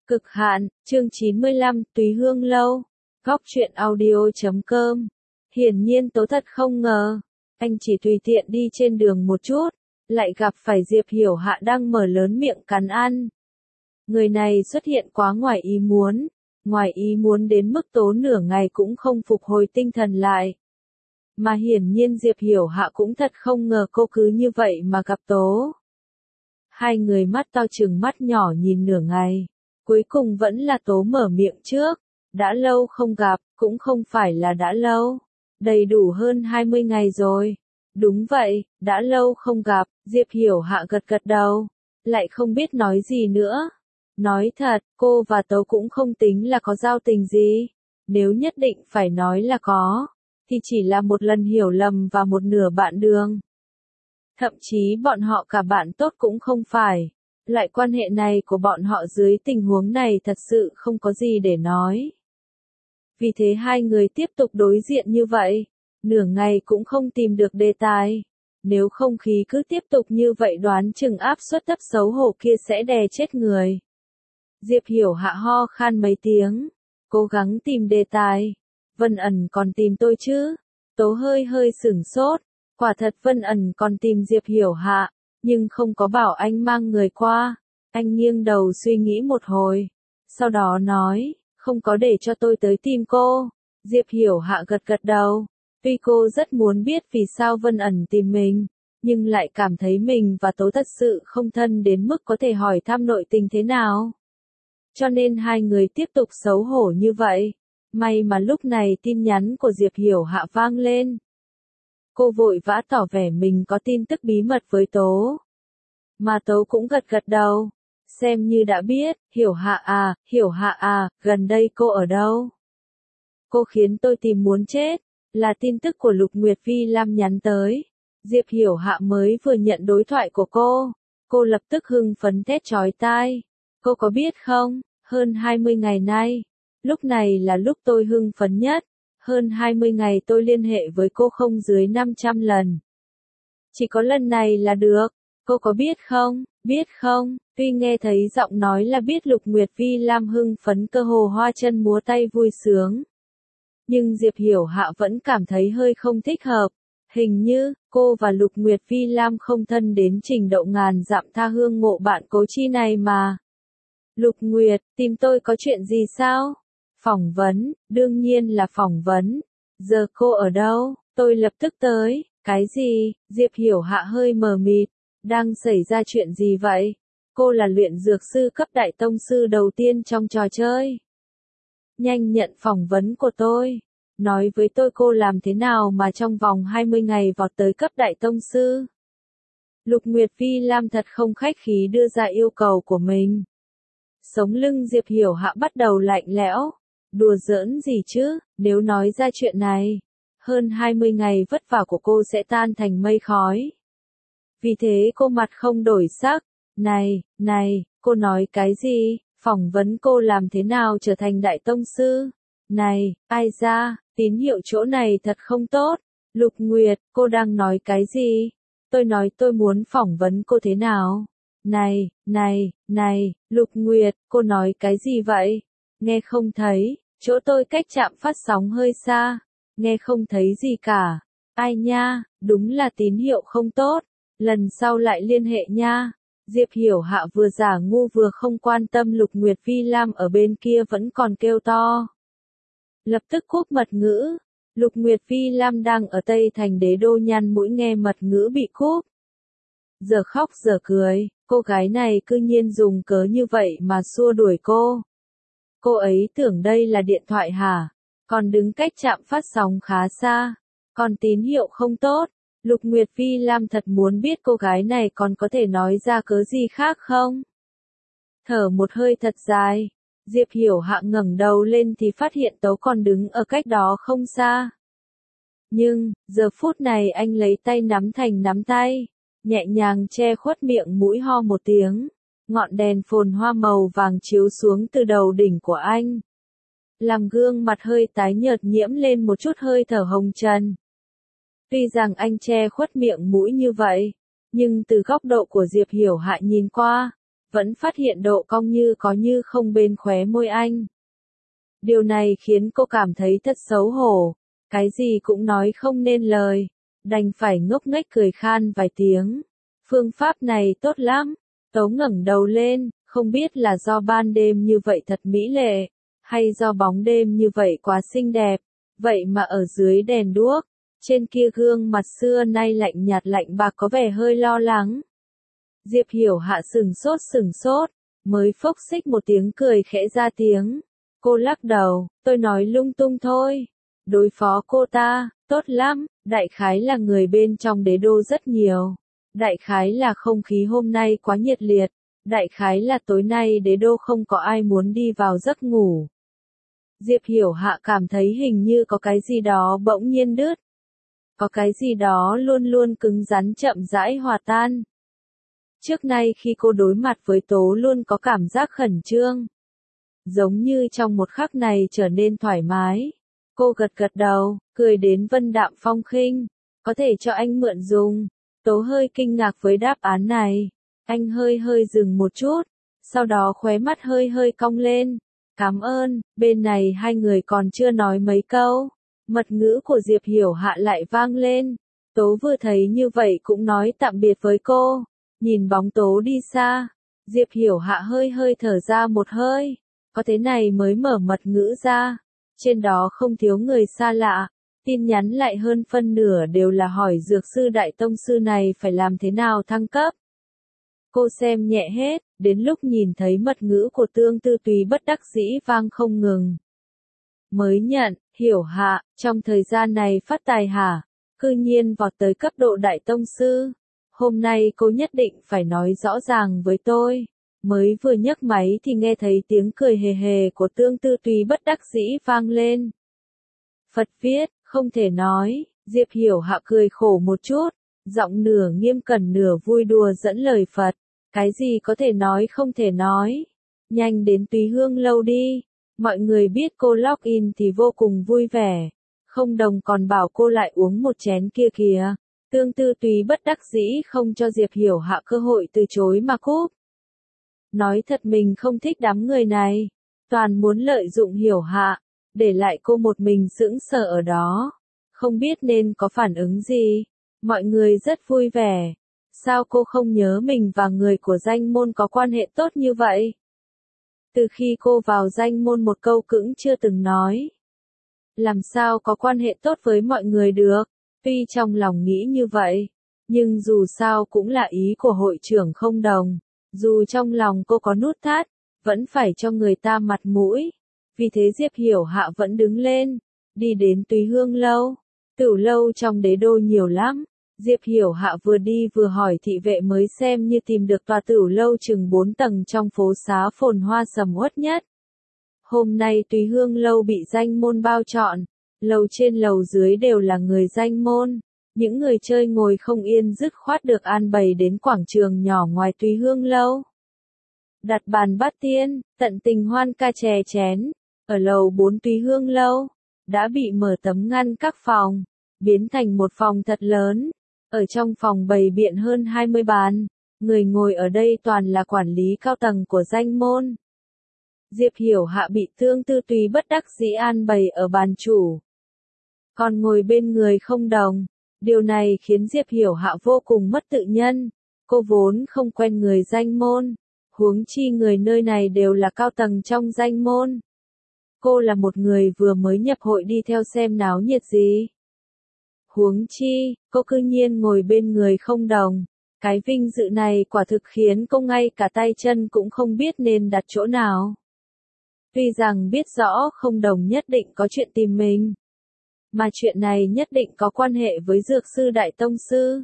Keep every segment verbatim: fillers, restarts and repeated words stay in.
Cực hạn, chương chín mươi lăm, Túy Hương Lâu. Góc truyện audio chấm com. Hiển nhiên Tố thật không ngờ, anh chỉ tùy tiện đi trên đường một chút, lại gặp phải Diệp Hiểu Hạ đang mở lớn miệng cắn ăn. Người này xuất hiện quá ngoài ý muốn, ngoài ý muốn đến mức Tố nửa ngày cũng không phục hồi tinh thần lại. Mà hiển nhiên Diệp Hiểu Hạ cũng thật không ngờ cô cứ như vậy mà gặp Tố. Hai người mắt to chừng mắt nhỏ nhìn nửa ngày. Cuối cùng vẫn là Tố mở miệng trước, đã lâu không gặp, cũng không phải là đã lâu, đầy đủ hơn hai mươi ngày rồi. Đúng vậy, đã lâu không gặp, Diệp Hiểu Hạ gật gật đầu, lại không biết nói gì nữa. Nói thật, cô và Tố cũng không tính là có giao tình gì, nếu nhất định phải nói là có, thì chỉ là một lần hiểu lầm và một nửa bạn đường. Thậm chí bọn họ cả bạn tốt cũng không phải. Loại quan hệ này của bọn họ dưới tình huống này thật sự không có gì để nói. Vì thế hai người tiếp tục đối diện như vậy, nửa ngày cũng không tìm được đề tài. Nếu không khí cứ tiếp tục như vậy đoán chừng áp suất thấp xấu hổ kia sẽ đè chết người. Diệp Hiểu Hạ ho khan mấy tiếng, cố gắng tìm đề tài. Vân ẩn còn tìm tôi chứ? Tố hơi hơi sửng sốt, quả thật Vân ẩn còn tìm Diệp Hiểu Hạ. Nhưng không có bảo anh mang người qua. Anh nghiêng đầu suy nghĩ một hồi. Sau đó nói, không có để cho tôi tới tìm cô. Diệp Hiểu Hạ gật gật đầu. Tuy cô rất muốn biết vì sao Vân ẩn tìm mình, nhưng lại cảm thấy mình và Tố thật sự không thân đến mức có thể hỏi thăm nội tình thế nào. Cho nên hai người tiếp tục xấu hổ như vậy. May mà lúc này tin nhắn của Diệp Hiểu Hạ vang lên. Cô vội vã tỏ vẻ mình có tin tức bí mật với Tố. Mà Tố cũng gật gật đầu. Xem như đã biết, Hiểu Hạ à, Hiểu Hạ à, gần đây cô ở đâu? Cô khiến tôi tìm muốn chết, là tin tức của Lục Nguyệt Vi Lam nhắn tới. Diệp Hiểu Hạ mới vừa nhận đối thoại của cô. Cô lập tức hưng phấn thét chói tai. Cô có biết không, hơn hai mươi ngày nay, lúc này là lúc tôi hưng phấn nhất. Hơn hai mươi ngày tôi liên hệ với cô không dưới năm trăm lần. Chỉ có lần này là được, cô có biết không, biết không, tuy nghe thấy giọng nói là biết Lục Nguyệt Vi Lam hưng phấn cơ hồ hoa chân múa tay vui sướng. Nhưng Diệp Hiểu Hạ vẫn cảm thấy hơi không thích hợp, hình như, cô và Lục Nguyệt Vi Lam không thân đến trình độ ngàn dặm tha hương ngộ bạn cố chi này mà. Lục Nguyệt, tìm tôi có chuyện gì sao? Phỏng vấn, đương nhiên là phỏng vấn. Giờ cô ở đâu? Tôi lập tức tới. Cái gì? Diệp Hiểu Hạ hơi mờ mịt. Đang xảy ra chuyện gì vậy? Cô là luyện dược sư cấp đại tông sư đầu tiên trong trò chơi. Nhanh nhận phỏng vấn của tôi. Nói với tôi cô làm thế nào mà trong vòng hai mươi ngày vọt tới cấp đại tông sư. Lục Nguyệt Vi Lam thật không khách khí đưa ra yêu cầu của mình. Sống lưng Diệp Hiểu Hạ bắt đầu lạnh lẽo. Đùa giỡn gì chứ, nếu nói ra chuyện này, hơn hai mươi ngày vất vả của cô sẽ tan thành mây khói. Vì thế cô mặt không đổi sắc, này, này, cô nói cái gì, phỏng vấn cô làm thế nào trở thành đại tông sư, này, ai ra, tín hiệu chỗ này thật không tốt, Lục Nguyệt, cô đang nói cái gì, tôi nói tôi muốn phỏng vấn cô thế nào, này, này, này, Lục Nguyệt, cô nói cái gì vậy? Nghe không thấy, chỗ tôi cách trạm phát sóng hơi xa, nghe không thấy gì cả. Ai nha, đúng là tín hiệu không tốt, lần sau lại liên hệ nha. Diệp Hiểu Hạ vừa giả ngu vừa không quan tâm Lục Nguyệt Vi Lam ở bên kia vẫn còn kêu to. Lập tức cúp mật ngữ, Lục Nguyệt Vi Lam đang ở Tây Thành Đế Đô nhăn mũi nghe mật ngữ bị cúp. Giờ khóc giờ cười, cô gái này cư nhiên dùng cớ như vậy mà xua đuổi cô. Cô ấy tưởng đây là điện thoại hả? Còn đứng cách trạm phát sóng khá xa. Còn tín hiệu không tốt. Lục Nguyệt Vi Lam thật muốn biết cô gái này còn có thể nói ra cớ gì khác không? Thở một hơi thật dài. Diệp Hiểu Hạ ngẩng đầu lên thì phát hiện Tố còn đứng ở cách đó không xa. Nhưng, giờ phút này anh lấy tay nắm thành nắm tay. Nhẹ nhàng che khuất miệng mũi ho một tiếng. Ngọn đèn phồn hoa màu vàng chiếu xuống từ đầu đỉnh của anh. Làm gương mặt hơi tái nhợt nhiễm lên một chút hơi thở hồng trần. Tuy rằng anh che khuất miệng mũi như vậy, nhưng từ góc độ của Diệp Hiểu Hạ nhìn qua, vẫn phát hiện độ cong như có như không bên khóe môi anh. Điều này khiến cô cảm thấy thật xấu hổ, cái gì cũng nói không nên lời, đành phải ngốc nghếch cười khan vài tiếng. Phương pháp này tốt lắm. Tố ngẩng đầu lên, không biết là do ban đêm như vậy thật mỹ lệ, hay do bóng đêm như vậy quá xinh đẹp, vậy mà ở dưới đèn đuốc, trên kia gương mặt xưa nay lạnh nhạt lạnh bạc có vẻ hơi lo lắng. Diệp Hiểu Hạ sừng sốt sừng sốt, mới phốc xích một tiếng cười khẽ ra tiếng. Cô lắc đầu, tôi nói lung tung thôi. Đối phó cô ta, tốt lắm, đại khái là người bên trong đế đô rất nhiều. Đại khái là không khí hôm nay quá nhiệt liệt, đại khái là tối nay đế đô không có ai muốn đi vào giấc ngủ. Diệp Hiểu Hạ cảm thấy hình như có cái gì đó bỗng nhiên đứt. Có cái gì đó luôn luôn cứng rắn chậm rãi hòa tan. Trước nay khi cô đối mặt với Tố luôn có cảm giác khẩn trương. Giống như trong một khắc này trở nên thoải mái. Cô gật gật đầu, cười đến vân đạm phong khinh. Có thể cho anh mượn dùng. Tố hơi kinh ngạc với đáp án này. Anh hơi hơi dừng một chút. Sau đó khóe mắt hơi hơi cong lên. Cảm ơn, bên này hai người còn chưa nói mấy câu. Mật ngữ của Diệp Hiểu Hạ lại vang lên. Tố vừa thấy như vậy cũng nói tạm biệt với cô. Nhìn bóng Tố đi xa. Diệp Hiểu Hạ hơi hơi thở ra một hơi. Có thế này mới mở mật ngữ ra. Trên đó không thiếu người xa lạ. Tin nhắn lại hơn phân nửa đều là hỏi dược sư đại tông sư này phải làm thế nào thăng cấp. Cô xem nhẹ hết, đến lúc nhìn thấy mật ngữ của Tương Tư Túy bất đắc dĩ vang không ngừng. Mới nhận, Hiểu Hạ, trong thời gian này phát tài hả? Cư nhiên vọt tới cấp độ đại tông sư. Hôm nay cô nhất định phải nói rõ ràng với tôi. Mới vừa nhấc máy thì nghe thấy tiếng cười hề hề của Tương Tư Túy bất đắc dĩ vang lên. Phật viết, không thể nói, Diệp Hiểu Hạ cười khổ một chút, giọng nửa nghiêm cẩn nửa vui đùa dẫn lời Phật. Cái gì có thể nói không thể nói. Nhanh đến Túy Hương lâu đi. Mọi người biết cô login thì vô cùng vui vẻ. Không đồng còn bảo cô lại uống một chén kia kìa. Tương Tư Túy bất đắc dĩ không cho Diệp Hiểu Hạ cơ hội từ chối mà cúp. Nói thật mình không thích đám người này. Toàn muốn lợi dụng Hiểu Hạ. Để lại cô một mình sững sờ ở đó. Không biết nên có phản ứng gì. Mọi người rất vui vẻ. Sao cô không nhớ mình và người của danh môn có quan hệ tốt như vậy? Từ khi cô vào danh môn một câu cũng chưa từng nói. Làm sao có quan hệ tốt với mọi người được? Tuy trong lòng nghĩ như vậy, nhưng dù sao cũng là ý của hội trưởng không đồng. Dù trong lòng cô có nút thắt, vẫn phải cho người ta mặt mũi. Vì thế Diệp Hiểu Hạ vẫn đứng lên, đi đến Túy Hương lâu. Tửu lâu trong đế đô nhiều lắm. Diệp Hiểu Hạ vừa đi vừa hỏi thị vệ mới xem như tìm được tòa tửu lâu chừng bốn tầng trong phố xá phồn hoa sầm uất nhất. Hôm nay Túy Hương lâu bị danh môn bao trọn, lầu trên lầu dưới đều là người danh môn. Những người chơi ngồi không yên dứt khoát được an bày đến quảng trường nhỏ ngoài Túy Hương lâu. Đặt bàn bát tiên, tận tình hoan ca chè chén, ở lầu bốn Túy Hương lâu, đã bị mở tấm ngăn các phòng, biến thành một phòng thật lớn. Ở trong phòng bày biện hơn hai mươi bàn, người ngồi ở đây toàn là quản lý cao tầng của danh môn. Diệp Hiểu Hạ bị Tương Tư Túy bất đắc dĩ an bày ở bàn chủ. Còn ngồi bên người không đồng. Điều này khiến Diệp Hiểu Hạ vô cùng mất tự nhân. Cô vốn không quen người danh môn. Huống chi người nơi này đều là cao tầng trong danh môn. Cô là một người vừa mới nhập hội đi theo xem náo nhiệt gì. Huống chi, cô cư nhiên ngồi bên người không đồng. Cái vinh dự này quả thực khiến cô ngay cả tay chân cũng không biết nên đặt chỗ nào. Tuy rằng biết rõ không đồng nhất định có chuyện tìm mình. Mà chuyện này nhất định có quan hệ với dược sư đại tông sư.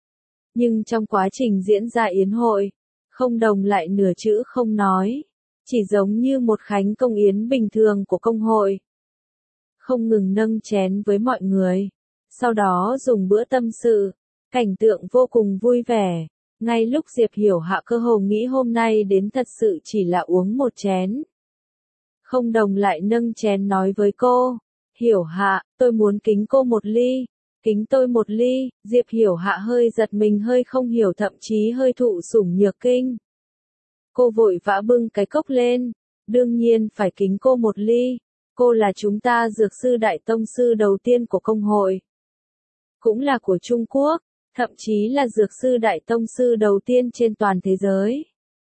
Nhưng trong quá trình diễn ra yến hội, không đồng lại nửa chữ không nói. Chỉ giống như một khánh công yến bình thường của công hội. Không ngừng nâng chén với mọi người. Sau đó dùng bữa tâm sự. Cảnh tượng vô cùng vui vẻ. Ngay lúc Diệp Hiểu Hạ cơ hồ nghĩ hôm nay đến thật sự chỉ là uống một chén. Không đồng lại nâng chén nói với cô. Hiểu Hạ, tôi muốn kính cô một ly. Kính tôi một ly. Diệp Hiểu Hạ hơi giật mình hơi không hiểu thậm chí hơi thụ sủng nhược kinh. Cô vội vã bưng cái cốc lên. Đương nhiên phải kính cô một ly. Cô là chúng ta dược sư đại tông sư đầu tiên của công hội. Cũng là của Trung Quốc, thậm chí là dược sư đại tông sư đầu tiên trên toàn thế giới.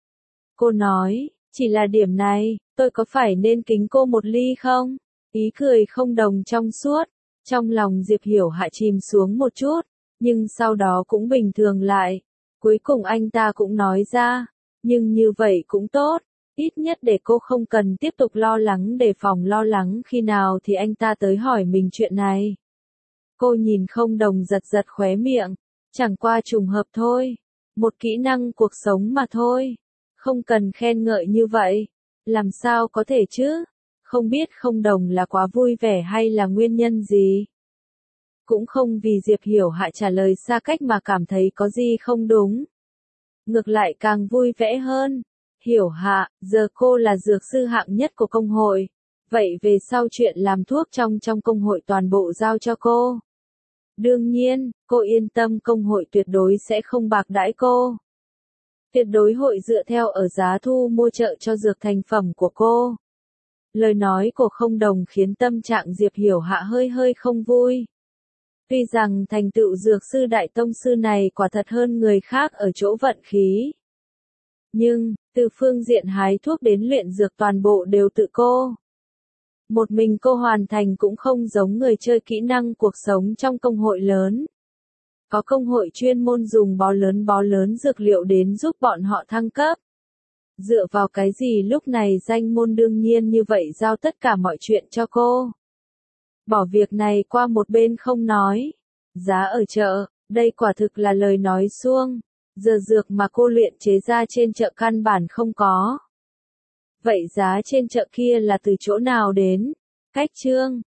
Cô nói, chỉ là điểm này, tôi có phải nên kính cô một ly không? Ý cười không đồng trong suốt, trong lòng Diệp Hiểu Hạ chìm xuống một chút, nhưng sau đó cũng bình thường lại. Cuối cùng anh ta cũng nói ra, nhưng như vậy cũng tốt, ít nhất để cô không cần tiếp tục lo lắng đề phòng lo lắng khi nào thì anh ta tới hỏi mình chuyện này. Cô nhìn không đồng giật giật khóe miệng, chẳng qua trùng hợp thôi, một kỹ năng cuộc sống mà thôi, không cần khen ngợi như vậy, làm sao có thể chứ, không biết không đồng là quá vui vẻ hay là nguyên nhân gì. Cũng không vì Diệp Hiểu Hạ trả lời xa cách mà cảm thấy có gì không đúng. Ngược lại càng vui vẻ hơn. Hiểu Hạ, giờ cô là dược sư hạng nhất của công hội. Vậy về sau chuyện làm thuốc trong trong công hội toàn bộ giao cho cô. Đương nhiên, cô yên tâm công hội tuyệt đối sẽ không bạc đãi cô. Tuyệt đối hội dựa theo ở giá thu mua trợ cho dược thành phẩm của cô. Lời nói của không đồng khiến tâm trạng Diệp Hiểu Hạ hơi hơi không vui. Tuy rằng thành tựu dược sư đại tông sư này quả thật hơn người khác ở chỗ vận khí. Nhưng, từ phương diện hái thuốc đến luyện dược toàn bộ đều tự cô. Một mình cô hoàn thành cũng không giống người chơi kỹ năng cuộc sống trong công hội lớn. Có công hội chuyên môn dùng bó lớn bó lớn dược liệu đến giúp bọn họ thăng cấp. Dựa vào cái gì lúc này danh môn đương nhiên như vậy giao tất cả mọi chuyện cho cô. Bỏ việc này qua một bên không nói. Giá ở chợ, đây quả thực là lời nói suông. Giờ dược mà cô luyện chế ra trên chợ căn bản không có. Vậy giá trên chợ kia là từ chỗ nào đến? Cách chương